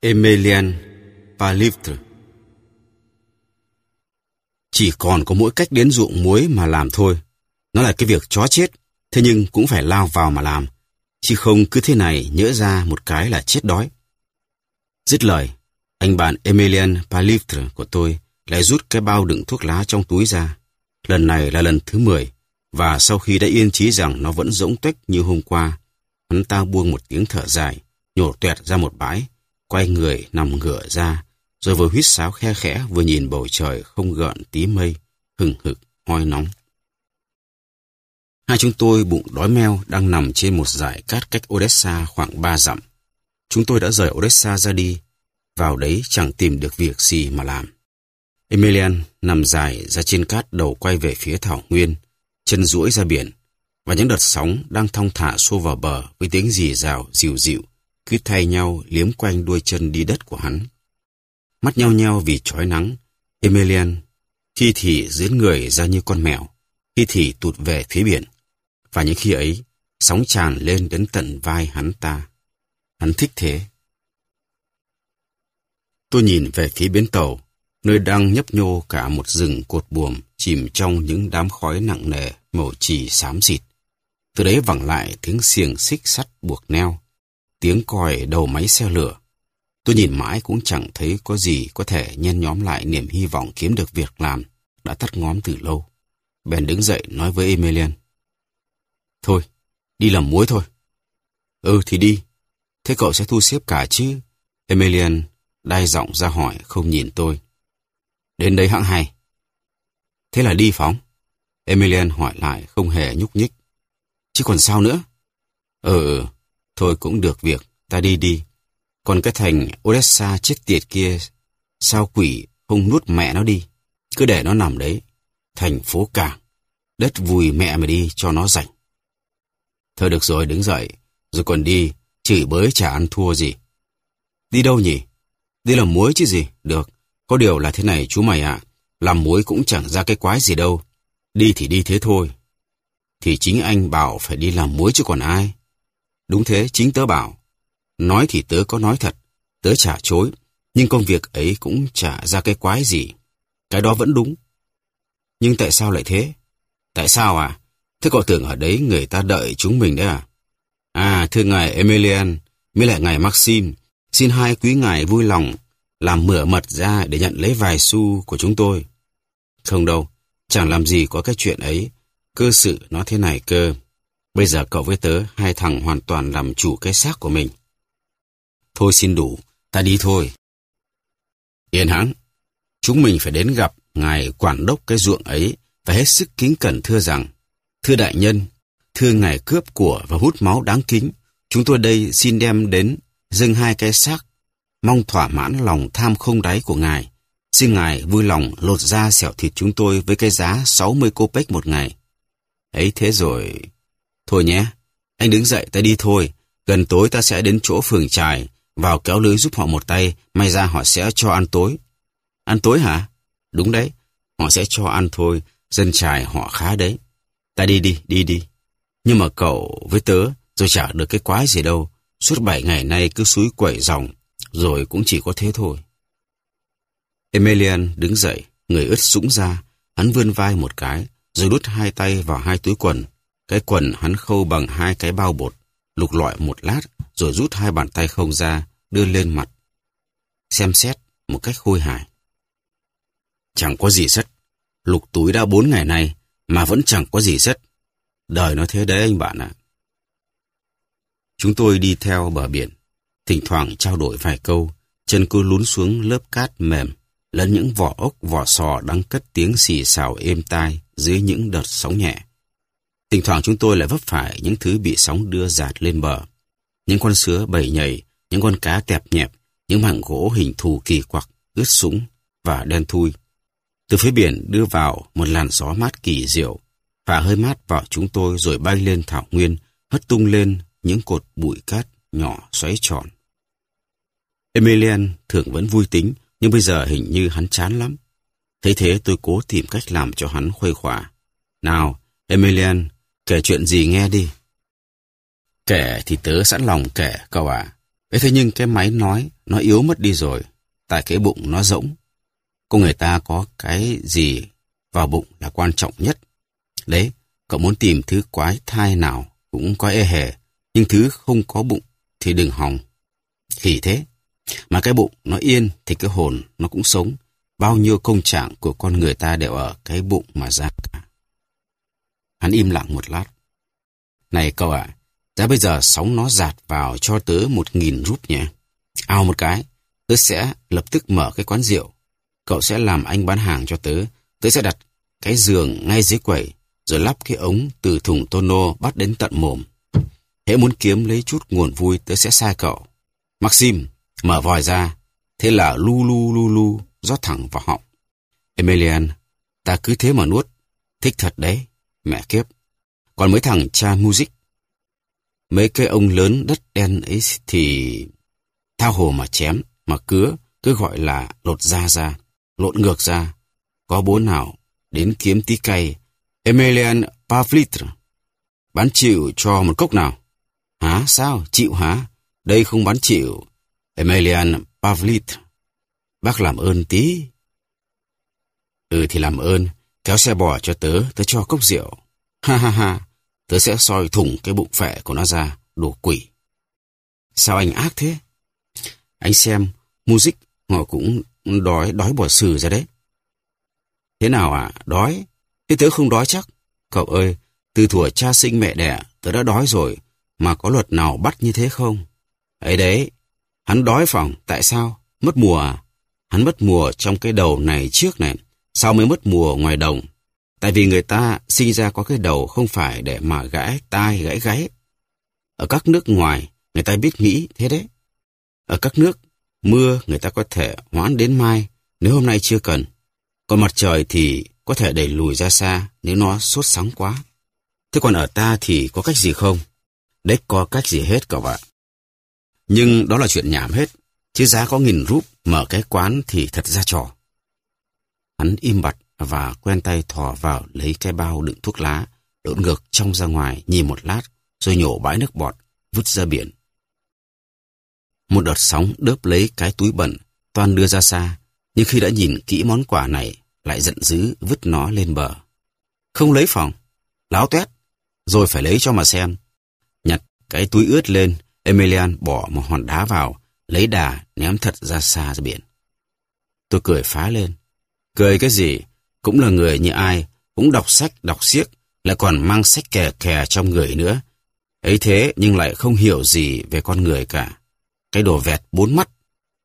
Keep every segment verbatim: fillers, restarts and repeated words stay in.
Emelian Palivtre. Chỉ còn có mỗi cách đến ruộng muối mà làm thôi. Nó là cái việc chó chết, thế nhưng cũng phải lao vào mà làm. Chứ không cứ thế này nhỡ ra một cái là chết đói. Dứt lời, anh bạn Emelian Palivtre của tôi lại rút cái bao đựng thuốc lá trong túi ra. Lần này là lần thứ mười, và sau khi đã yên chí rằng nó vẫn rỗng tuếch như hôm qua, hắn ta buông một tiếng thở dài, nhổ toẹt ra một bãi, quay người nằm ngửa ra, rồi vừa huýt sáo khe khẽ vừa nhìn bầu trời không gợn tí mây, hừng hực, oi nóng. Hai chúng tôi bụng đói meo đang nằm trên một dải cát cách Odessa khoảng ba dặm. Chúng tôi đã rời Odessa ra đi, vào đấy chẳng tìm được việc gì mà làm. Emelian nằm dài ra trên cát, đầu quay về phía thảo nguyên, chân duỗi ra biển, và những đợt sóng đang thong thả xô vào bờ với tiếng rì rào dịu dịu, cứ thay nhau liếm quanh đuôi chân đi đất của hắn. Mắt nhao nhao vì chói nắng, Emelian khi thì giãn người ra như con mèo, khi thì tụt về phía biển, và những khi ấy sóng tràn lên đến tận vai hắn ta. Hắn thích thế. Tôi nhìn về phía bến tàu, nơi đang nhấp nhô cả một rừng cột buồm chìm trong những đám khói nặng nề màu chì xám xịt. Từ đấy vẳng lại tiếng xiềng xích sắt buộc neo, tiếng còi đầu máy xe lửa. Tôi nhìn mãi cũng chẳng thấy có gì có thể nhen nhóm lại niềm hy vọng kiếm được việc làm đã tắt ngóm từ lâu. Bèn đứng dậy nói với Emelian: "Thôi, đi làm muối thôi." "Ừ thì đi. Thế cậu sẽ thu xếp cả chứ?" Emelian đai giọng ra hỏi, không nhìn tôi. "Đến đấy hẵng hay." "Thế là đi phóng?" Emelian hỏi lại, không hề nhúc nhích. "Chứ còn sao nữa?" Ừ, ừ, thôi cũng được việc, ta đi đi. Còn cái thành Odessa chết tiệt kia, sao quỷ không nuốt mẹ nó đi, cứ để nó nằm đấy. Thành phố cảng, đất vùi mẹ mày đi cho nó rảnh. Thôi được rồi, đứng dậy, rồi còn đi, chửi bới chả ăn thua gì. Đi đâu nhỉ? Đi làm muối chứ gì, được. Có điều là thế này chú mày ạ, làm muối cũng chẳng ra cái quái gì đâu. Đi thì đi thế thôi. Thì chính anh bảo phải đi làm muối chứ còn ai. Đúng thế, chính tớ bảo. Nói thì tớ có nói thật, tớ chả chối, nhưng công việc ấy cũng chả ra cái quái gì. Cái đó vẫn đúng. Nhưng tại sao lại thế? Tại sao à? Thế cậu tưởng ở đấy người ta đợi chúng mình đấy à? À, thưa ngài Emelian, mới lại ngài Maxim, xin hai quý ngài vui lòng làm mửa mật ra để nhận lấy vài xu của chúng tôi. Không đâu, chẳng làm gì có cái chuyện ấy. Cơ sự nó thế này cơ. Bây giờ cậu với tớ, hai thằng hoàn toàn làm chủ cái xác của mình. Thôi xin đủ, ta đi thôi. Yên hãng, chúng mình phải đến gặp ngài quản đốc cái ruộng ấy và hết sức kính cẩn thưa rằng: thưa đại nhân, thưa ngài cướp của và hút máu đáng kính, chúng tôi đây xin đem đến dâng hai cái xác, mong thỏa mãn lòng tham không đáy của ngài. Xin ngài vui lòng lột da xẻo thịt chúng tôi với cái giá sáu mươi kopek một ngày. Ấy thế rồi. Thôi nhé, anh đứng dậy, ta đi thôi. Gần tối ta sẽ đến chỗ phường trài, vào kéo lưới giúp họ một tay, may ra họ sẽ cho ăn tối. Ăn tối hả? Đúng đấy, họ sẽ cho ăn thôi, dân trài họ khá đấy. Ta đi đi, đi đi. Nhưng mà cậu với tớ, rồi chả được cái quái gì đâu. Suốt bảy ngày nay cứ súi quẩy dòng, rồi cũng chỉ có thế thôi. Emelian đứng dậy, người ướt sũng ra, hắn vươn vai một cái, rồi đút hai tay vào hai túi quần. Cái quần hắn khâu bằng hai cái bao bột, lục lọi một lát, rồi rút hai bàn tay không ra, đưa lên mặt. Xem xét một cách khôi hài. Chẳng có gì sất. Lục túi đã bốn ngày nay, mà vẫn chẳng có gì sất. Đời nó thế đấy anh bạn ạ. Chúng tôi đi theo bờ biển, thỉnh thoảng trao đổi vài câu, chân cứ lún xuống lớp cát mềm, lẫn những vỏ ốc vỏ sò đang cất tiếng xì xào êm tai dưới những đợt sóng nhẹ. Thỉnh thoảng chúng tôi lại vấp phải những thứ bị sóng đưa dạt lên bờ. Những con sứa bầy nhảy, những con cá tẹp nhẹp, những mảng gỗ hình thù kỳ quặc, ướt sũng và đen thui. Từ phía biển đưa vào một làn gió mát kỳ diệu, và hơi mát vào chúng tôi rồi bay lên thảo nguyên, hất tung lên những cột bụi cát nhỏ xoáy tròn. Emelian thường vẫn vui tính, nhưng bây giờ hình như hắn chán lắm. Thấy thế tôi cố tìm cách làm cho hắn khuây khỏa. Nào, Emelian, kể chuyện gì nghe đi. Kể thì tớ sẵn lòng kể cậu ạ. Ấy thế nhưng cái máy nói, nó yếu mất đi rồi, tại cái bụng nó rỗng. Con người ta có cái gì vào bụng là quan trọng nhất. Đấy, cậu muốn tìm thứ quái thai nào cũng có ê hề, nhưng thứ không có bụng thì đừng hòng. Khỉ thế, mà cái bụng nó yên thì cái hồn nó cũng sống. Bao nhiêu công trạng của con người ta đều ở cái bụng mà ra cả. Hắn im lặng một lát. Này cậu ạ, à, giá bây giờ sóng nó dạt vào cho tớ một nghìn rúp nhé. Ao một cái, tớ sẽ lập tức mở cái quán rượu. Cậu sẽ làm anh bán hàng cho tớ. Tớ sẽ đặt cái giường ngay dưới quầy, rồi lắp cái ống từ thùng tono bắt đến tận mồm. Hễ muốn kiếm lấy chút nguồn vui, tớ sẽ sai cậu. Maxim, mở vòi ra. Thế là lu lu lu lu, rót thẳng vào họng. Emelian, ta cứ thế mà nuốt. Thích thật đấy, mẹ kiếp. Còn mấy thằng cha music, mấy cái ông lớn đất đen ấy thì thao hồ mà chém, mà cứa, cứ gọi là lột da ra, lộn ngược ra. Có bố nào đến kiếm tí cay. Emelian Pavlitr, bán chịu cho một cốc nào? Hả, sao, chịu hả? Đây không bán chịu. Emelian Pavlitr, bác làm ơn tí. Ừ thì làm ơn, kéo xe bò cho tớ, tớ cho cốc rượu. Ha ha ha, tớ sẽ soi thủng cái bụng phệ của nó ra, đồ quỷ. Sao anh ác thế? Anh xem, music họ cũng đói, đói bỏ sử ra đấy. Thế nào ạ? À? Đói? Thế tớ không đói chắc. Cậu ơi, từ thuở cha sinh mẹ đẻ, tớ đã đói rồi, mà có luật nào bắt như thế không? Ấy đấy, hắn đói phòng, tại sao? Mất mùa à? Hắn mất mùa trong cái đầu này trước này, sao mới mất mùa ngoài đồng? Tại vì người ta sinh ra có cái đầu không phải để mà gãi tai gãi gáy. Ở các nước ngoài, người ta biết nghĩ thế đấy. Ở các nước, mưa người ta có thể hoãn đến mai nếu hôm nay chưa cần. Còn mặt trời thì có thể đẩy lùi ra xa nếu nó sốt sắng quá. Thế còn ở ta thì có cách gì không? Đấy, có cách gì hết cậu ạ. Nhưng đó là chuyện nhảm hết. Chứ giá có nghìn rúp mở cái quán thì thật ra trò. Hắn im bặt và quen tay thò vào lấy cái bao đựng thuốc lá, độn ngược trong ra ngoài nhìn một lát, rồi nhổ bãi nước bọt, vứt ra biển. Một đợt sóng đớp lấy cái túi bẩn, toan đưa ra xa, nhưng khi đã nhìn kỹ món quà này, lại giận dữ vứt nó lên bờ. Không lấy phòng, láo toét, rồi phải lấy cho mà xem. Nhặt cái túi ướt lên, Emelian bỏ một hòn đá vào, lấy đà ném thật ra xa ra biển. Tôi cười phá lên. Cười cái gì? Cũng là người như ai, cũng đọc sách, đọc xiếc, lại còn mang sách kè kè trong người nữa. Ấy thế nhưng lại không hiểu gì về con người cả. Cái đồ vẹt bốn mắt.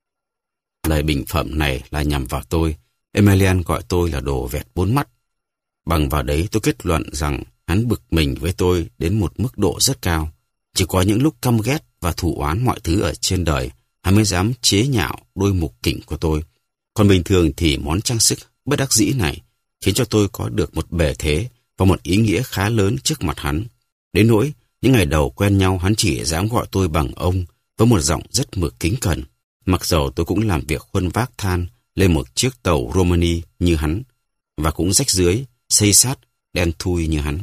Lời bình phẩm này là nhằm vào tôi. Emelian gọi tôi là đồ vẹt bốn mắt. Bằng vào đấy tôi kết luận rằng hắn bực mình với tôi đến một mức độ rất cao. Chỉ có những lúc căm ghét và thù oán mọi thứ ở trên đời, hắn mới dám chế nhạo đôi mục kỉnh của tôi. Còn bình thường thì món trang sức bất đắc dĩ này khiến cho tôi có được một bề thế và một ý nghĩa khá lớn trước mặt hắn. Đến nỗi, những ngày đầu quen nhau hắn chỉ dám gọi tôi bằng ông với một giọng rất mực kính cẩn. Mặc dầu tôi cũng làm việc khuân vác than lên một chiếc tàu Romani như hắn, và cũng rách rưới, xây sát, đen thui như hắn.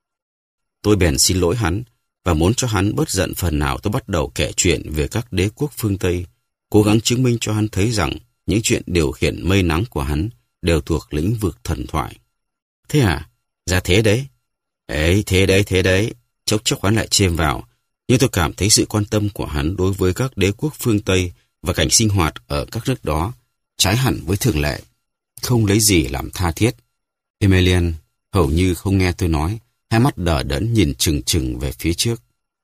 Tôi bèn xin lỗi hắn, và muốn cho hắn bớt giận phần nào tôi bắt đầu kể chuyện về các đế quốc phương Tây, cố gắng chứng minh cho hắn thấy rằng những chuyện điều khiển mây nắng của hắn đều thuộc lĩnh vực thần thoại. Thế à? Ra thế đấy. Ấy, thế đấy, thế đấy. Chốc chốc hắn lại chêm vào. Nhưng tôi cảm thấy sự quan tâm của hắn đối với các đế quốc phương Tây và cảnh sinh hoạt ở các nước đó trái hẳn với thường lệ, không lấy gì làm tha thiết. Emelian hầu như không nghe tôi nói, hai mắt đờ đẫn nhìn chừng chừng về phía trước.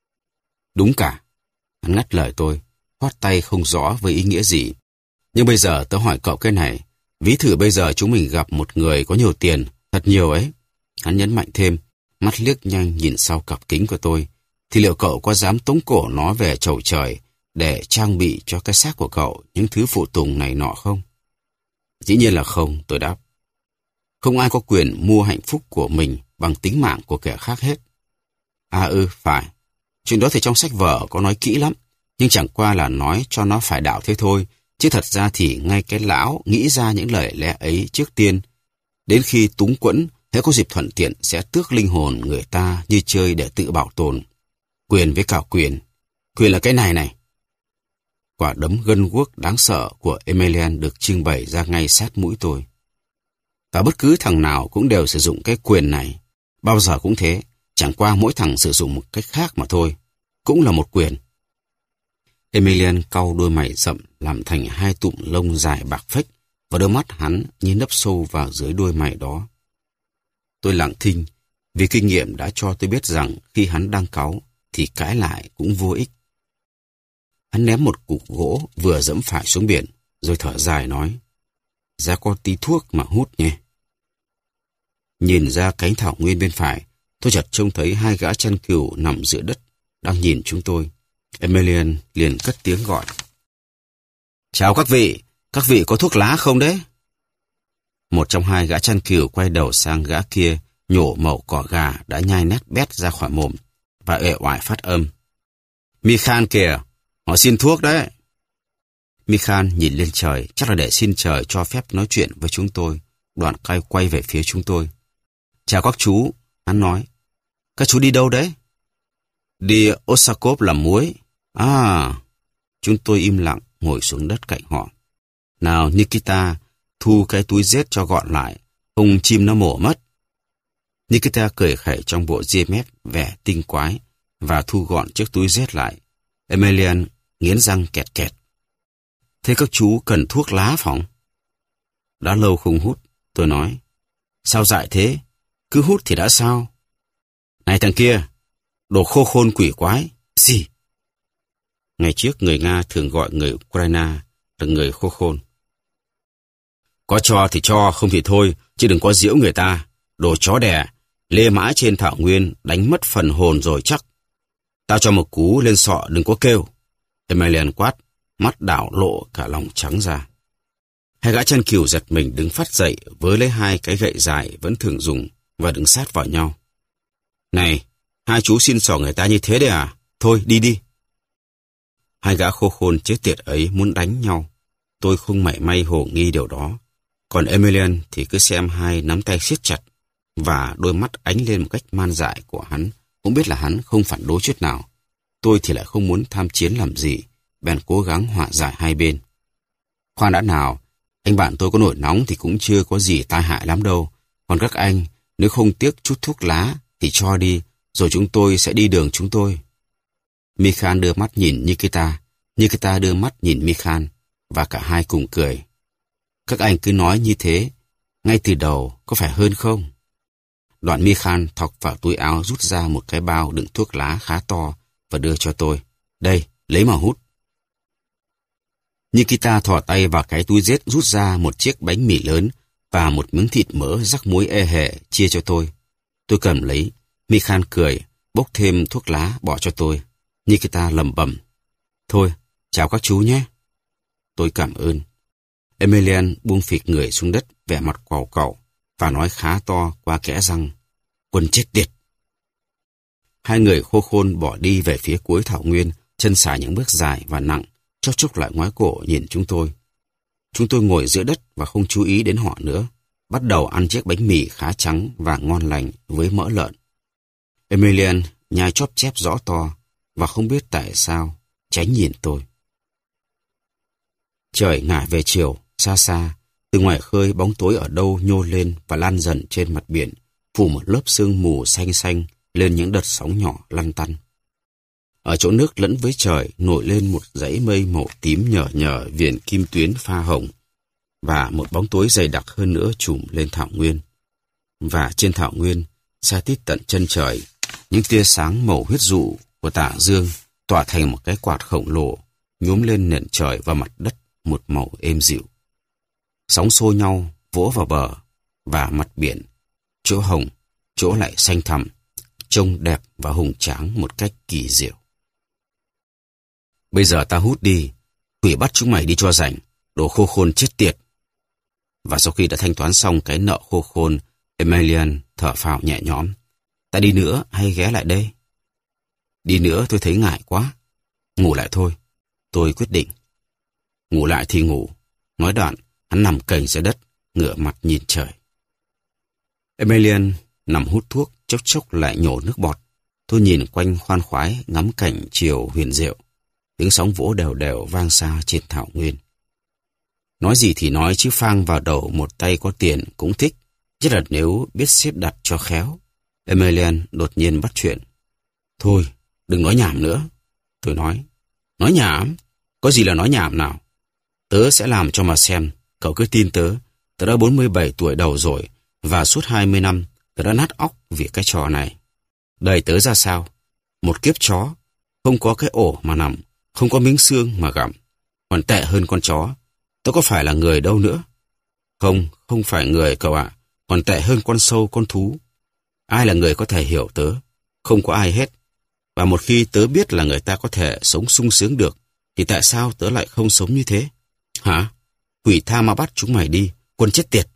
Đúng cả. Hắn ngắt lời tôi, khoát tay không rõ với ý nghĩa gì. Nhưng bây giờ tớ hỏi cậu cái này, ví thử bây giờ chúng mình gặp một người có nhiều tiền, thật nhiều ấy. Hắn nhấn mạnh thêm, mắt liếc nhanh nhìn sau cặp kính của tôi, thì liệu cậu có dám tống cổ nó về chầu trời để trang bị cho cái xác của cậu những thứ phụ tùng này nọ không? Dĩ nhiên là không, tôi đáp. Không ai có quyền mua hạnh phúc của mình bằng tính mạng của kẻ khác hết. À ừ, phải. Chuyện đó thì trong sách vở có nói kỹ lắm, nhưng chẳng qua là nói cho nó phải đạo thế thôi, chứ thật ra thì ngay cái lão nghĩ ra những lời lẽ ấy trước tiên. Đến khi túng quẫn, hễ có dịp thuận tiện sẽ tước linh hồn người ta như chơi để tự bảo tồn. Quyền với cả quyền. Quyền là cái này này. quả đấm gân guốc đáng sợ của Emelian được trưng bày ra ngay sát mũi tôi. Và bất cứ thằng nào cũng đều sử dụng cái quyền này. Bao giờ cũng thế, chẳng qua mỗi thằng sử dụng một cách khác mà thôi. Cũng là một quyền. Emelian cau đôi mày rậm làm thành hai tụm lông dài bạc phách và đôi mắt hắn như nấp sâu vào dưới đôi mày đó. Tôi lặng thinh vì kinh nghiệm đã cho tôi biết rằng khi hắn đang cáu thì cãi lại cũng vô ích. Hắn ném một cục gỗ vừa dẫm phải xuống biển rồi thở dài nói: "Ra có tí thuốc mà hút nhé." Nhìn ra cánh thảo nguyên bên phải, tôi chợt trông thấy hai gã chăn cừu nằm giữa đất đang nhìn chúng tôi. Emelian liền cất tiếng gọi: "Chào các vị, các vị có thuốc lá không đấy?" Một trong hai gã chăn cừu quay đầu sang gã kia, nhổ mẩu cỏ gà đã nhai nát bét ra khỏi mồm và uể oải phát âm: "Mikhan kìa, họ xin thuốc đấy." Mikhan nhìn lên trời, chắc là để xin trời cho phép nói chuyện với chúng tôi, đoạn quay quay về phía chúng tôi. "Chào các chú," hắn nói. "Các chú đi đâu đấy?" "Đi Osakov làm muối." "À." Chúng tôi im lặng ngồi xuống đất cạnh họ. "Nào Nikita, thu cái túi rết cho gọn lại, không chim nó mổ mất." Nikita cười khẩy trong bộ ria mép vẻ tinh quái và thu gọn chiếc túi rết lại. Emelian nghiến răng kẹt kẹt: "Thế các chú cần thuốc lá phỏng?" "Đã lâu không hút," tôi nói. "Sao dại thế? Cứ hút thì đã sao?" "Này thằng kia, đồ khô khôn quỷ quái, gì?" Ngày trước người Nga thường gọi người Ukraine là người khô khôn. "Có cho thì cho, không thì thôi, chứ đừng có giễu người ta. Đồ chó đẻ, lê mãi trên thảo nguyên, đánh mất phần hồn rồi chắc. Tao cho một cú lên sọ, đừng có kêu." Emelian quát, mắt đảo lộ cả lòng trắng ra. Hai gã chăn cừu giật mình đứng phát dậy với lấy hai cái gậy dài vẫn thường dùng và đứng sát vào nhau. "Này, hai chú xin xỏ người ta như thế đấy à? Thôi đi đi." Hai gã khô khôn chết tiệt ấy muốn đánh nhau. Tôi không mảy may hồ nghi điều đó. Còn Emelian thì cứ xem hai nắm tay siết chặt và đôi mắt ánh lên một cách man dại của hắn, cũng biết là hắn không phản đối chút nào. Tôi thì lại không muốn tham chiến làm gì, bèn cố gắng hòa giải hai bên. "Khoan đã nào, anh bạn tôi có nổi nóng thì cũng chưa có gì tai hại lắm đâu. Còn các anh, nếu không tiếc chút thuốc lá thì cho đi, rồi chúng tôi sẽ đi đường chúng tôi." Mikhan đưa mắt nhìn Nikita, Nikita đưa mắt nhìn Mikhan, và cả hai cùng cười. "Các anh cứ nói như thế, ngay từ đầu có phải hơn không?" Đoạn Mikhan thọc vào túi áo rút ra một cái bao đựng thuốc lá khá to và đưa cho tôi. "Đây, lấy mà hút." Nikita thò tay vào cái túi rết rút ra một chiếc bánh mì lớn và một miếng thịt mỡ rắc muối e hề chia cho tôi. Tôi cầm lấy, Mikhan cười, bốc thêm thuốc lá bỏ cho tôi. Nikita lẩm bẩm: "Thôi, chào các chú nhé." Tôi cảm ơn. Emelian buông phịch người xuống đất, vẻ mặt quàu quàu và nói khá to qua kẽ răng: "Quân chết tiệt." Hai người khô khôn bỏ đi về phía cuối thảo nguyên, chân sải những bước dài và nặng, chốc chốc lại ngoái cổ nhìn chúng tôi. Chúng tôi ngồi giữa đất và không chú ý đến họ nữa, bắt đầu ăn chiếc bánh mì khá trắng và ngon lành với mỡ lợn. Emelian nhai chóp chép rõ to và không biết tại sao tránh nhìn tôi. Trời ngả về chiều, xa xa, từ ngoài khơi bóng tối ở đâu nhô lên và lan dần trên mặt biển, phủ một lớp sương mù xanh xanh lên những đợt sóng nhỏ lăn tăn. Ở chỗ nước lẫn với trời nổi lên một dãy mây màu tím nhờ nhờ viền kim tuyến pha hồng, và một bóng tối dày đặc hơn nữa trùm lên thảo nguyên. Và trên thảo nguyên, xa tít tận chân trời, những tia sáng màu huyết dụ của tà dương tỏa thành một cái quạt khổng lồ, nhuốm lên nền trời và mặt đất một màu êm dịu. Sóng xô nhau vỗ vào bờ, và mặt biển, chỗ hồng, chỗ lại xanh thẳm, trông đẹp và hùng tráng một cách kỳ diệu. "Bây giờ ta hút đi, quỷ bắt chúng mày đi cho rảnh, đồ khô khôn chết tiệt." Và sau khi đã thanh toán xong cái nợ khô khôn, Emelian thở phào nhẹ nhõm. "Ta đi nữa hay ghé lại đây?" "Đi nữa tôi thấy ngại quá. Ngủ lại thôi." Tôi quyết định. "Ngủ lại thì ngủ." Nói đoạn, hắn nằm cành ra đất, ngửa mặt nhìn trời. Emelian nằm hút thuốc, chốc chốc lại nhổ nước bọt. Tôi nhìn quanh khoan khoái, ngắm cảnh chiều huyền diệu. tiếng sóng vỗ đều đều vang xa trên thảo nguyên. Nói gì thì nói chứ phang vào đầu một tay có tiền cũng thích, nhất là nếu biết xếp đặt cho khéo. Emelian đột nhiên bắt chuyện. Thôi, đừng nói nhảm nữa. Tôi nói. Nói nhảm? Có gì là nói nhảm nào? Tớ sẽ làm cho mà xem. Cậu cứ tin tớ. Tớ đã bốn mươi bảy tuổi đầu rồi, và suốt hai mươi năm tớ đã nát óc vì cái trò này. Đời tớ ra sao? Một kiếp chó, không có cái ổ mà nằm, không có miếng xương mà gặm. Còn tệ hơn con chó. Tớ có phải là người đâu nữa? Không, không phải người cậu ạ. Còn tệ hơn con sâu, con thú. Ai là người có thể hiểu tớ? Không có ai hết. Và một khi tớ biết là người ta có thể sống sung sướng được, thì tại sao tớ lại không sống như thế? Hả? Quỷ tha ma bắt chúng mày đi, quân chết tiệt.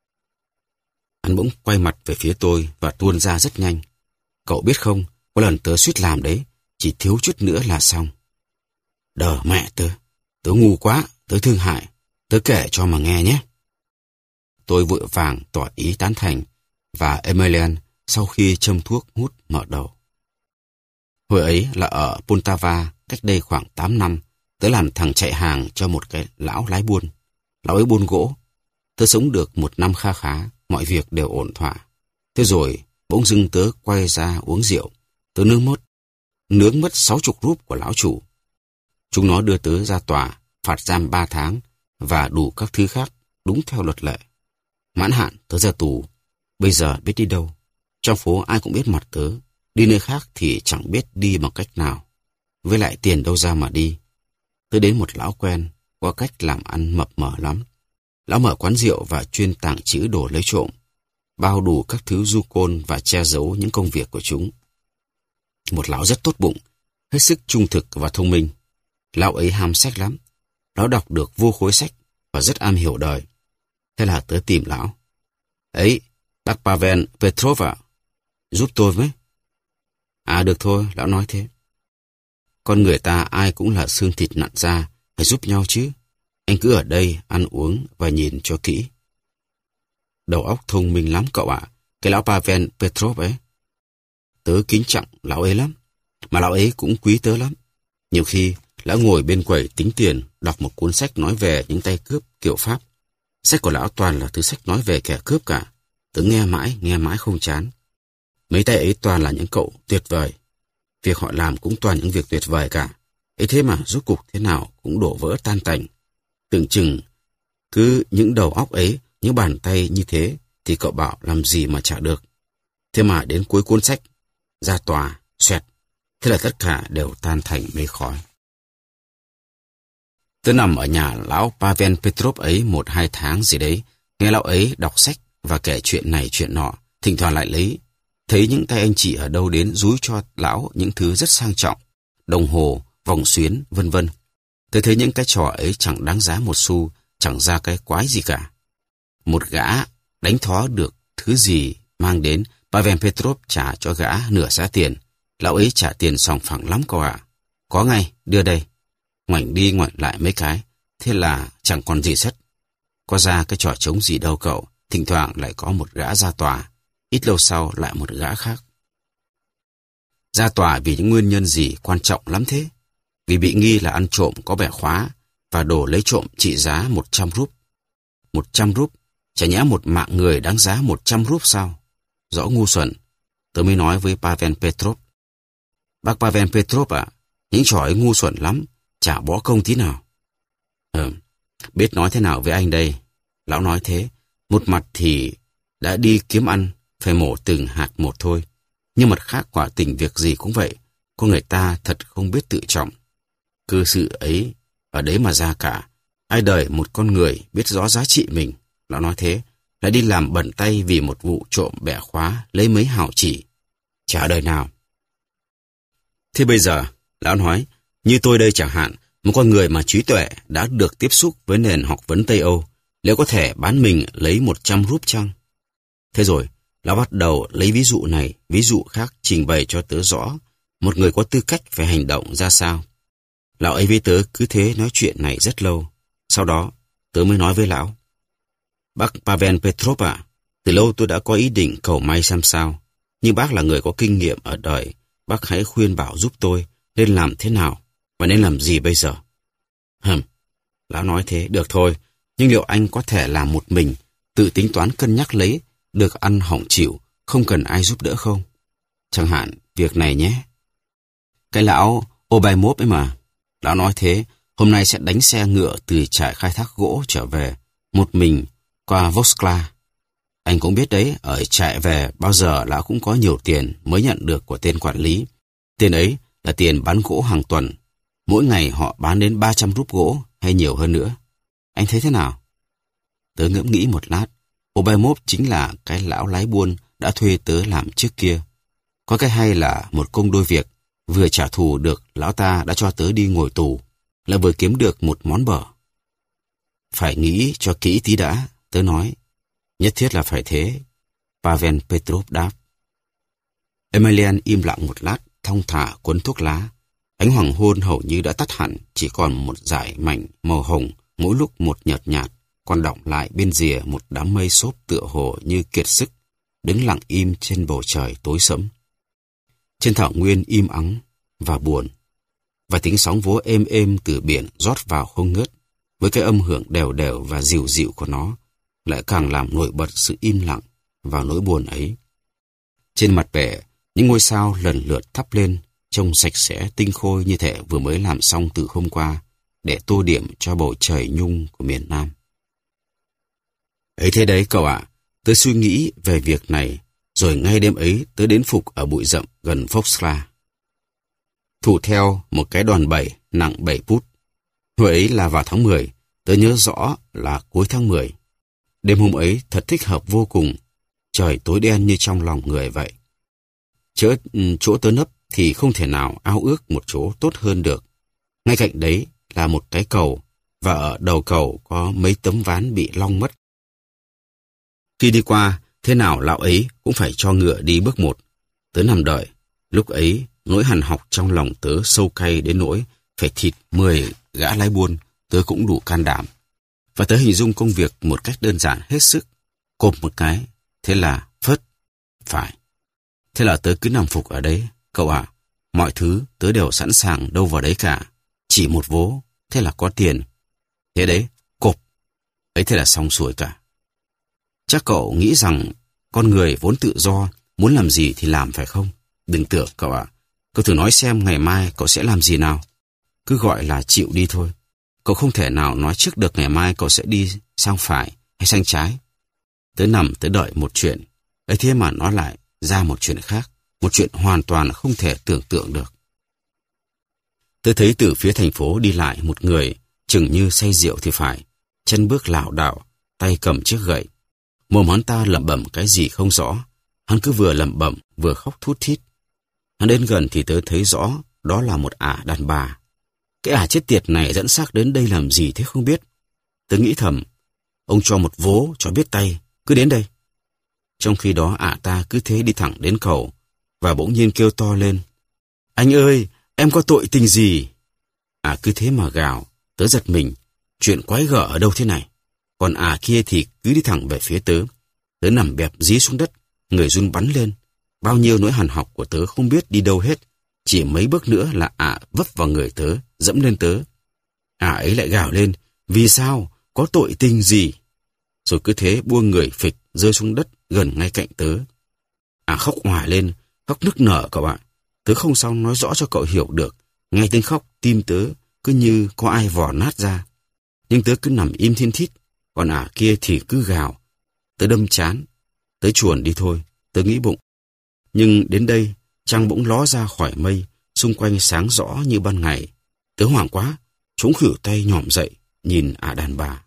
Hắn bỗng quay mặt về phía tôi và tuôn ra rất nhanh. Cậu biết không, có lần tớ suýt làm đấy, chỉ thiếu chút nữa là xong. Đờ mẹ tớ, tớ ngu quá, tớ thương hại, tớ kể cho mà nghe nhé. Tôi vội vàng tỏ ý tán thành, và Emelian sau khi châm thuốc hút mở đầu. Hồi ấy là ở Poltava, cách đây khoảng tám năm, tớ làm thằng chạy hàng cho một cái lão lái buôn. Lão ấy buôn gỗ. Tớ sống được một năm kha khá, mọi việc đều ổn thỏa. Thế rồi, bỗng dưng tớ quay ra uống rượu. Tớ nướng mất, nướng mất sáu chục rúp của lão chủ. Chúng nó đưa tớ ra tòa, phạt giam ba tháng, và đủ các thứ khác, đúng theo luật lệ. Mãn hạn tớ ra tù. Bây giờ biết đi đâu? Trong phố ai cũng biết mặt tớ. Đi nơi khác thì chẳng biết đi bằng cách nào. Với lại tiền đâu ra mà đi. Tớ đến một lão quen, có cách làm ăn mập mờ lắm. Lão mở quán rượu và chuyên tàng trữ đồ lấy trộm, bao đủ các thứ du côn và che giấu những công việc của chúng. Một lão rất tốt bụng, hết sức trung thực và thông minh. Lão ấy ham sách lắm. Lão đọc được vô khối sách và rất am hiểu đời. Thế là tớ tìm lão. Ấy, bác Pavel Petrov ạ, giúp tôi với. À được thôi, lão nói thế. Con người ta ai cũng là xương thịt nặn ra, phải giúp nhau chứ. Anh cứ ở đây ăn uống và nhìn cho kỹ. Đầu óc thông minh lắm cậu ạ, cái lão Pavel Petrov ấy. Tớ kính trọng lão ấy lắm, mà lão ấy cũng quý tớ lắm. Nhiều khi, lão ngồi bên quầy tính tiền, đọc một cuốn sách nói về những tay cướp kiểu Pháp. Sách của lão toàn là thứ sách nói về kẻ cướp cả. Tớ nghe mãi, nghe mãi không chán. Mấy tay ấy toàn là những cậu tuyệt vời. Việc họ làm cũng toàn những việc tuyệt vời cả. Ấy thế mà rốt cục thế nào cũng đổ vỡ tan tành. Tưởng chừng cứ những đầu óc ấy, những bàn tay như thế thì cậu bảo làm gì mà chả được. Thế mà đến cuối cuốn sách, ra tòa, xoẹt, thế là tất cả đều tan thành mây khói. Tớ nằm ở nhà lão Pavel Petrov ấy một hai tháng gì đấy, nghe lão ấy đọc sách và kể chuyện này chuyện nọ, thỉnh thoảng lại lấy, thấy những tay anh chị ở đâu đến dúi cho lão những thứ rất sang trọng, đồng hồ, vòng xuyến, vân vân. Tớ thấy những cái trò ấy chẳng đáng giá một xu, chẳng ra cái quái gì cả. Một gã đánh thó được thứ gì mang đến, Pavel Petrov trả cho gã nửa giá tiền. Lão ấy trả tiền sòng phẳng lắm cậu ạ. Có ngay, đưa đây. Ngoảnh đi ngoảnh lại mấy cái, thế là chẳng còn gì sất. Có ra cái trò trống gì đâu cậu, thỉnh thoảng lại có một gã ra tòa, ít lâu sau lại một gã khác. Ra tòa vì những nguyên nhân gì quan trọng lắm thế? Vì bị nghi là ăn trộm có bẻ khóa và đồ lấy trộm trị giá một trăm rúp. Một trăm rúp, chả nhẽ một mạng người đáng giá một trăm rúp sao? Rõ ngu xuẩn, tớ mới nói với Pavel Petrov. Bác Pavel Petrov ạ, à, những trò ấy ngu xuẩn lắm, chả bó công tí nào. Ờ, biết nói thế nào với anh đây? Lão nói thế, một mặt thì đã đi kiếm ăn, phải mổ từng hạt một thôi. Nhưng mặt khác quả tình việc gì cũng vậy, con người ta thật không biết tự trọng. Cơ sự ấy, ở đấy mà ra cả. Ai đời một con người biết rõ giá trị mình, lão nói thế, lại đi làm bẩn tay vì một vụ trộm bẻ khóa lấy mấy hào chỉ. Chả đời nào. Thế bây giờ, lão nói, như tôi đây chẳng hạn, một con người mà trí tuệ đã được tiếp xúc với nền học vấn Tây Âu, liệu có thể bán mình lấy một trăm rúp chăng? Thế rồi, lão bắt đầu lấy ví dụ này, ví dụ khác trình bày cho tớ rõ một người có tư cách phải hành động ra sao. Lão ấy với tớ cứ thế nói chuyện này rất lâu. Sau đó, tớ mới nói với lão. Bác Pavel Petrov ạ, à, từ lâu tôi đã có ý định cầu may xem sao. Nhưng bác là người có kinh nghiệm ở đời, bác hãy khuyên bảo giúp tôi nên làm thế nào. Và nên làm gì bây giờ? Hừm, lão nói thế, được thôi. Nhưng liệu anh có thể làm một mình, tự tính toán cân nhắc lấy, được ăn hỏng chịu, không cần ai giúp đỡ không? Chẳng hạn, việc này nhé. Cái lão Obaimop ấy mà. Lão nói thế, hôm nay sẽ đánh xe ngựa từ trại khai thác gỗ trở về, một mình, qua Voskla. Anh cũng biết đấy, ở trại về bao giờ lão cũng có nhiều tiền mới nhận được của tên quản lý. Tiền ấy là tiền bán gỗ hàng tuần. Mỗi ngày họ bán đến ba trăm rúp gỗ hay nhiều hơn nữa. Anh thấy thế nào? Tớ ngẫm nghĩ một lát. Obaimop chính là cái lão lái buôn đã thuê tớ làm trước kia. Có cái hay là một công đôi việc, vừa trả thù được lão ta đã cho tớ đi ngồi tù, là vừa kiếm được một món bở. Phải nghĩ cho kỹ tí đã, tớ nói. Nhất thiết là phải thế, Pavel Petrov đáp. Emelian im lặng một lát, thong thả cuốn thuốc lá. Ánh hoàng hôn hầu như đã tắt hẳn, chỉ còn một dải mảnh màu hồng, mỗi lúc một nhợt nhạt, còn đọng lại bên rìa một đám mây xốp tựa hồ như kiệt sức, đứng lặng im trên bầu trời tối sẫm. Trên thảo nguyên im ắng và buồn, và tiếng sóng vỗ êm êm từ biển rót vào không ngớt, với cái âm hưởng đều đều và dịu dịu của nó, lại càng làm nổi bật sự im lặng và nỗi buồn ấy. Trên mặt bể, những ngôi sao lần lượt thắp lên, trông sạch sẽ tinh khôi như thể vừa mới làm xong từ hôm qua, để tô điểm cho bầu trời nhung của miền Nam. Ấy thế đấy cậu ạ, tớ suy nghĩ về việc này, rồi ngay đêm ấy tớ đến phục ở bụi rậm gần Voskla. Thủ theo một cái đòn bẩy nặng bảy pút. Hồi ấy là vào tháng mười, tớ nhớ rõ là cuối tháng mười. Đêm hôm ấy thật thích hợp vô cùng, trời tối đen như trong lòng người vậy. Chỗ, chỗ tớ nấp thì không thể nào ao ước một chỗ tốt hơn được. Ngay cạnh đấy là một cái cầu, và ở đầu cầu có mấy tấm ván bị long mất. Khi đi qua, thế nào lão ấy cũng phải cho ngựa đi bước một. Tớ nằm đợi. Lúc ấy, nỗi hằn học trong lòng tớ sâu cay đến nỗi phải thịt mười gã lái buôn, tớ cũng đủ can đảm. Và tớ hình dung công việc một cách đơn giản hết sức. Cộp một cái, thế là phất, phải. Thế là tớ cứ nằm phục ở đấy, cậu ạ. Mọi thứ tớ đều sẵn sàng đâu vào đấy cả. Chỉ một vố, thế là có tiền. Thế đấy, cộp. Ấy thế là xong xuôi cả. Chắc cậu nghĩ rằng con người vốn tự do, muốn làm gì thì làm phải không? Đừng tưởng cậu ạ. Cậu thử nói xem ngày mai cậu sẽ làm gì nào. Cứ gọi là chịu đi thôi. Cậu không thể nào nói trước được ngày mai cậu sẽ đi sang phải hay sang trái. Tớ nằm tớ đợi một chuyện. Ấy thế mà nó lại ra một chuyện khác. Một chuyện hoàn toàn không thể tưởng tượng được. Tớ thấy từ phía thành phố đi lại một người, chừng như say rượu thì phải. Chân bước lảo đảo, tay cầm chiếc gậy. Mồm hắn ta lẩm bẩm cái gì không rõ. Hắn cứ vừa lẩm bẩm vừa khóc thút thít. Hắn đến gần thì tớ thấy rõ đó là một ả đàn bà. Cái ả chết tiệt này dẫn xác đến đây làm gì thế không biết. Tớ nghĩ thầm, ông cho một vố cho biết tay, cứ đến đây. Trong khi đó ả ta cứ thế đi thẳng đến cầu, và bỗng nhiên kêu to lên. Anh ơi, em có tội tình gì? Ả cứ thế mà gào, tớ giật mình. Chuyện quái gở ở đâu thế này? Còn ả kia thì cứ đi thẳng về phía tớ. Tớ nằm bẹp dí xuống đất, người run bắn lên. Bao nhiêu nỗi hằn học của tớ không biết đi đâu hết. Chỉ mấy bước nữa là ả vấp vào người tớ, dẫm lên tớ. Ả ấy lại gào lên, vì sao? Có tội tình gì? Rồi cứ thế buông người phịch rơi xuống đất gần ngay cạnh tớ. Ả khóc òa lên, khóc nức nở cậu ạ. Tớ không sao nói rõ cho cậu hiểu được. Nghe tiếng khóc, tim tớ cứ như có ai vò nát ra. Nhưng tớ cứ nằm im thiên thít, còn ả kia thì cứ gào. Tớ đâm chán, tớ chuồn đi thôi, tớ nghĩ bụng. Nhưng đến đây, trăng bỗng ló ra khỏi mây, xung quanh sáng rõ như ban ngày. Tớ hoảng quá, chống khuỷu tay nhỏm dậy, nhìn ả đàn bà.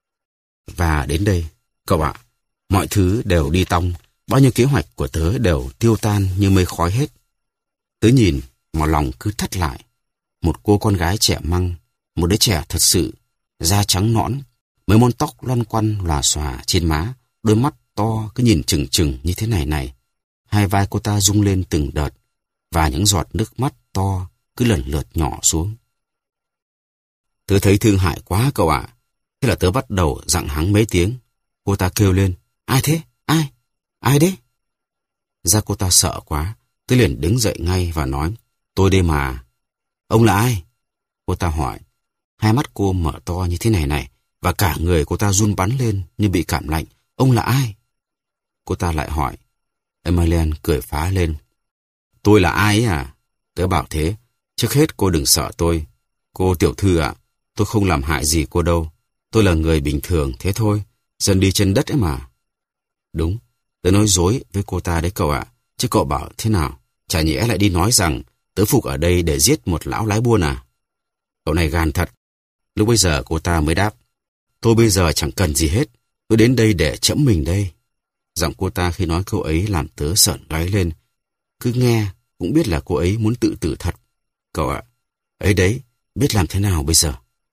Và đến đây, cậu ạ, mọi thứ đều đi tong, bao nhiêu kế hoạch của tớ đều tiêu tan như mây khói hết. Tớ nhìn, mà lòng cứ thắt lại. Một cô con gái trẻ măng, một đứa trẻ thật sự, da trắng nõn, mấy món tóc loăn quăn lòa xòa trên má, đôi mắt to cứ nhìn chừng chừng như thế này này. Hai vai cô ta rung lên từng đợt, và những giọt nước mắt to cứ lần lượt nhỏ xuống. Tớ thấy thương hại quá cậu ạ. Thế là tớ bắt đầu dặn hắng mấy tiếng. Cô ta kêu lên, ai thế? Ai? Ai đấy? Ra cô ta sợ quá, tớ liền đứng dậy ngay và nói, tôi đây mà. Ông là ai? Cô ta hỏi. Hai mắt cô mở to như thế này này, và cả người cô ta run bắn lên như bị cảm lạnh. Ông là ai? Cô ta lại hỏi. Emelian cười phá lên. Tôi là ai ấy à? Tớ bảo thế. Trước hết cô đừng sợ tôi. Cô tiểu thư ạ, tôi không làm hại gì cô đâu. Tôi là người bình thường, thế thôi. Dân đi trên đất ấy mà. Đúng, tớ nói dối với cô ta đấy cậu ạ. Chứ cậu bảo thế nào? Chả nhẽ lại đi nói rằng tớ phục ở đây để giết một lão lái buôn à? Cậu này gan thật. Lúc bây giờ cô ta mới đáp. Tôi bây giờ chẳng cần gì hết. Tôi đến đây để chẫm mình đây. Giọng cô ta khi nói câu ấy làm tớ sợn gáy lên. Cứ nghe cũng biết là cô ấy muốn tự tử thật. Cậu ạ, ấy đấy, biết làm thế nào bây giờ?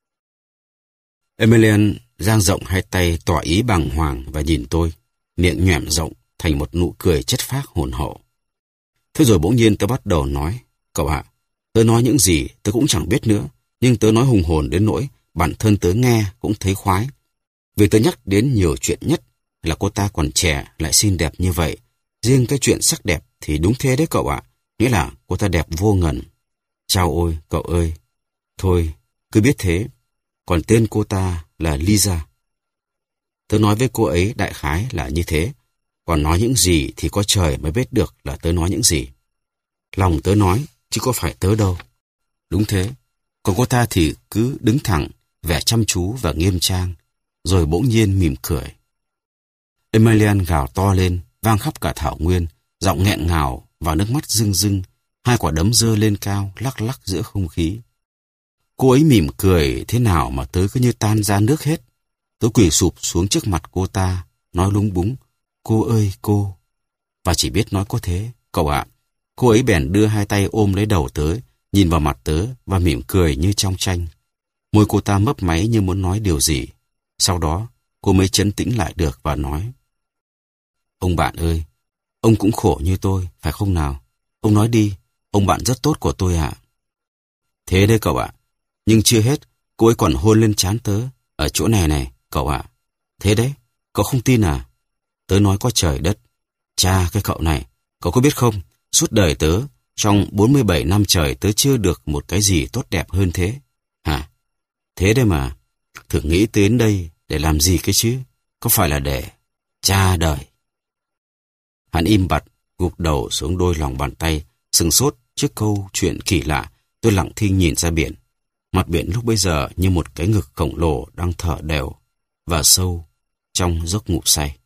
Emelian dang rộng hai tay tỏ ý bàng hoàng và nhìn tôi, miệng nhoẻm rộng thành một nụ cười chất phác hồn hậu. Thế rồi bỗng nhiên tớ bắt đầu nói. Cậu ạ, tớ nói những gì tớ cũng chẳng biết nữa, nhưng tớ nói hùng hồn đến nỗi bản thân tớ nghe cũng thấy khoái. Vì tớ nhắc đến nhiều chuyện nhất là cô ta còn trẻ lại xinh đẹp như vậy. Riêng cái chuyện sắc đẹp thì đúng thế đấy cậu ạ, nghĩa là cô ta đẹp vô ngần. Chao ôi, cậu ơi. Thôi, cứ biết thế. Còn tên cô ta là Lisa. Tớ nói với cô ấy đại khái là như thế. Còn nói những gì thì có trời mới biết được là tớ nói những gì. Lòng tớ nói, chứ có phải tớ đâu. Đúng thế. Còn cô ta thì cứ đứng thẳng, vẻ chăm chú và nghiêm trang, rồi bỗng nhiên mỉm cười. Emelian gào to lên, vang khắp cả thảo nguyên, giọng nghẹn ngào và nước mắt rưng rưng, hai quả đấm giơ lên cao, lắc lắc giữa không khí. Cô ấy mỉm cười thế nào mà tớ cứ như tan ra nước hết. Tớ quỳ sụp xuống trước mặt cô ta, nói lúng búng, cô ơi cô. Và chỉ biết nói có thế, cậu ạ. Cô ấy bèn đưa hai tay ôm lấy đầu tớ, nhìn vào mặt tớ và mỉm cười như trong tranh. Môi cô ta mấp máy như muốn nói điều gì. Sau đó, cô mới trấn tĩnh lại được và nói. Ông bạn ơi, ông cũng khổ như tôi, phải không nào? Ông nói đi, ông bạn rất tốt của tôi ạ. Thế đấy cậu ạ. Nhưng chưa hết, cô ấy còn hôn lên trán tớ, ở chỗ này này, cậu ạ. Thế đấy, cậu không tin à? Tớ nói có trời đất. Cha, cái cậu này, cậu có biết không, suốt đời tớ, trong bốn mươi bảy năm trời tớ chưa được một cái gì tốt đẹp hơn thế. Hả? Thế đấy mà, thử nghĩ đến đây để làm gì cái chứ? Có phải là để cha đời? Hắn im bặt, gục đầu xuống đôi lòng bàn tay, sừng sốt trước câu chuyện kỳ lạ. Tôi lặng thinh nhìn ra biển. Mặt biển lúc bấy giờ như một cái ngực khổng lồ đang thở đều và sâu trong giấc ngủ say.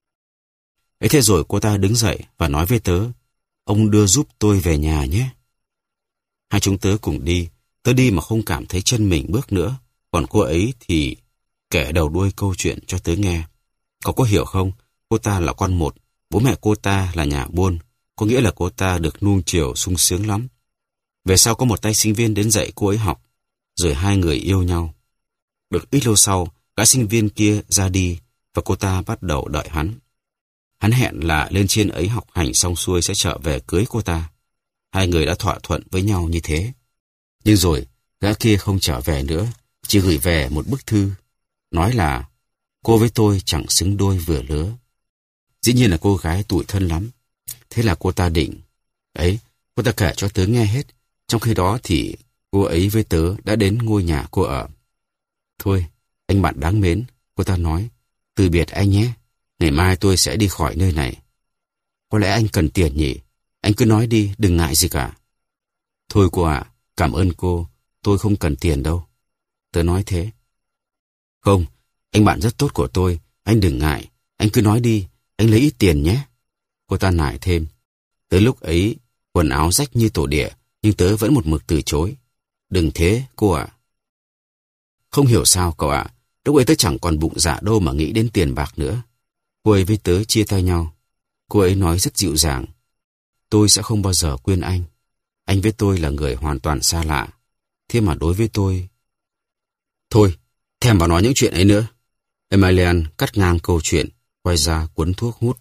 Ấy thế rồi cô ta đứng dậy và nói với tớ, ông đưa giúp tôi về nhà nhé. Hai chúng tớ cùng đi, tớ đi mà không cảm thấy chân mình bước nữa, còn cô ấy thì kể đầu đuôi câu chuyện cho tớ nghe. Cậu có hiểu không, cô ta là con một, bố mẹ cô ta là nhà buôn, có nghĩa là cô ta được nuông chiều sung sướng lắm. Về sau có một tay sinh viên đến dạy cô ấy học, rồi hai người yêu nhau. Được ít lâu sau, gã sinh viên kia ra đi và cô ta bắt đầu đợi hắn. Hắn hẹn là lên trên ấy học hành xong xuôi sẽ trở về cưới cô ta. Hai người đã thỏa thuận với nhau như thế. Nhưng rồi, gã kia không trở về nữa, chỉ gửi về một bức thư, nói là cô với tôi chẳng xứng đôi vừa lứa. Dĩ nhiên là cô gái tủi thân lắm. Thế là cô ta định. Ấy, cô ta kể cho tớ nghe hết. Trong khi đó thì cô ấy với tớ đã đến ngôi nhà cô ở. Thôi, anh bạn đáng mến, cô ta nói, từ biệt anh nhé. Ngày mai tôi sẽ đi khỏi nơi này. Có lẽ anh cần tiền nhỉ? Anh cứ nói đi, đừng ngại gì cả. Thôi cô ạ, cảm ơn cô, tôi không cần tiền đâu. Tớ nói thế. Không, anh bạn rất tốt của tôi, anh đừng ngại, anh cứ nói đi, anh lấy ít tiền nhé. Cô ta nài thêm. Tới lúc ấy, quần áo rách như tổ địa, nhưng tớ vẫn một mực từ chối. Đừng thế, cô ạ. Không hiểu sao cậu ạ, lúc ấy tớ chẳng còn bụng dạ đâu mà nghĩ đến tiền bạc nữa. Cô ấy với tớ chia tay nhau. Cô ấy nói rất dịu dàng. Tôi sẽ không bao giờ quên anh. Anh với tôi là người hoàn toàn xa lạ. Thế mà đối với tôi... Thôi, thèm vào nói những chuyện ấy nữa. Emelian cắt ngang câu chuyện, quay ra cuốn thuốc hút.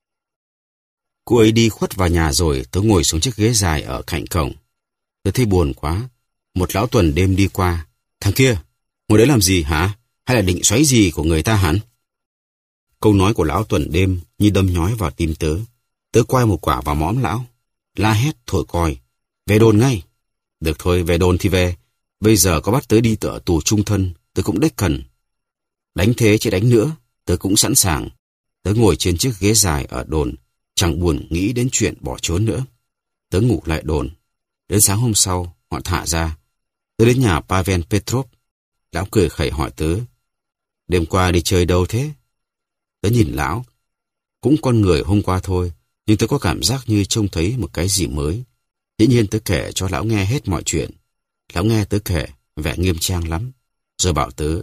Cô ấy đi khuất vào nhà rồi, tớ ngồi xuống chiếc ghế dài ở cạnh cổng. Tớ thấy buồn quá. Một lão tuần đêm đi qua. Thằng kia, ngồi đấy làm gì hả? Hay là định xoáy gì của người ta hẳn? Câu nói của lão tuần đêm như đâm nhói vào tim tớ. Tớ quay một quả vào mõm lão. La hét thổi còi. Về đồn ngay. Được thôi, về đồn thì về. Bây giờ có bắt tớ đi tựa tù chung thân, tớ cũng đếch cần. Đánh thế chứ đánh nữa, tớ cũng sẵn sàng. Tớ ngồi trên chiếc ghế dài ở đồn, chẳng buồn nghĩ đến chuyện bỏ trốn nữa. Tớ ngủ lại đồn. Đến sáng hôm sau, họ thả ra. Tớ đến nhà Pavel Petrov. Lão cười khẩy hỏi tớ: đêm qua đi chơi đâu thế? Tớ nhìn lão. Cũng con người hôm qua thôi, nhưng tớ có cảm giác như trông thấy một cái gì mới. Dĩ nhiên tớ kể cho lão nghe hết mọi chuyện. Lão nghe tớ kể, vẻ nghiêm trang lắm. Rồi bảo tớ: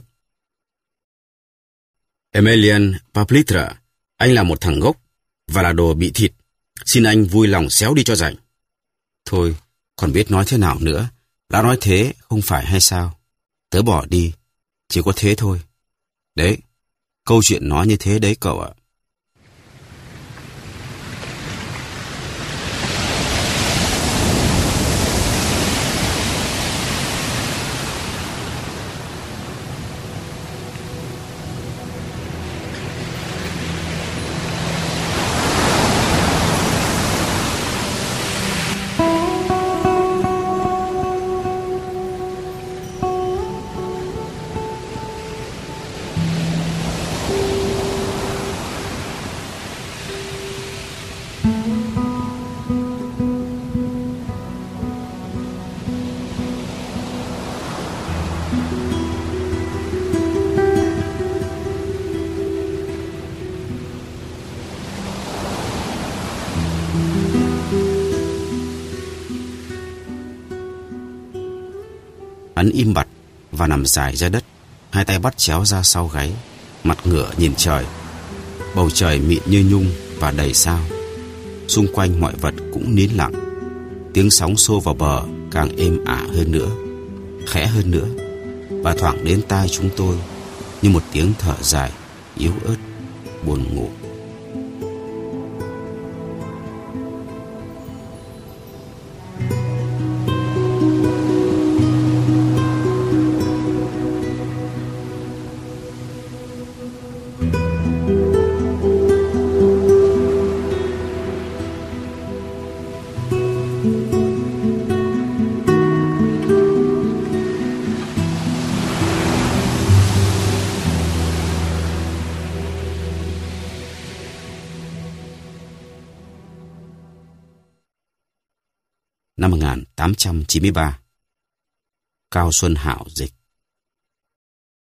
Emelian Paplitra, anh là một thằng gốc và là đồ bị thịt. Xin anh vui lòng xéo đi cho rảnh. Thôi, còn biết nói thế nào nữa. Lão nói thế không phải hay sao? Tớ bỏ đi, chỉ có thế thôi. Đấy, câu chuyện nó như thế đấy cậu ạ. Hắn im bặt và nằm dài ra đất, hai tay bắt chéo ra sau gáy, mặt ngửa nhìn trời. Bầu trời mịn như nhung và đầy sao. Xung quanh mọi vật cũng nín lặng. Tiếng sóng xô vào bờ càng êm ả hơn nữa, khẽ hơn nữa, và thoảng đến tai chúng tôi như một tiếng thở dài, yếu ớt, buồn ngủ. Năm một nghìn tám trăm chín mươi ba. Cao Xuân Hạo dịch.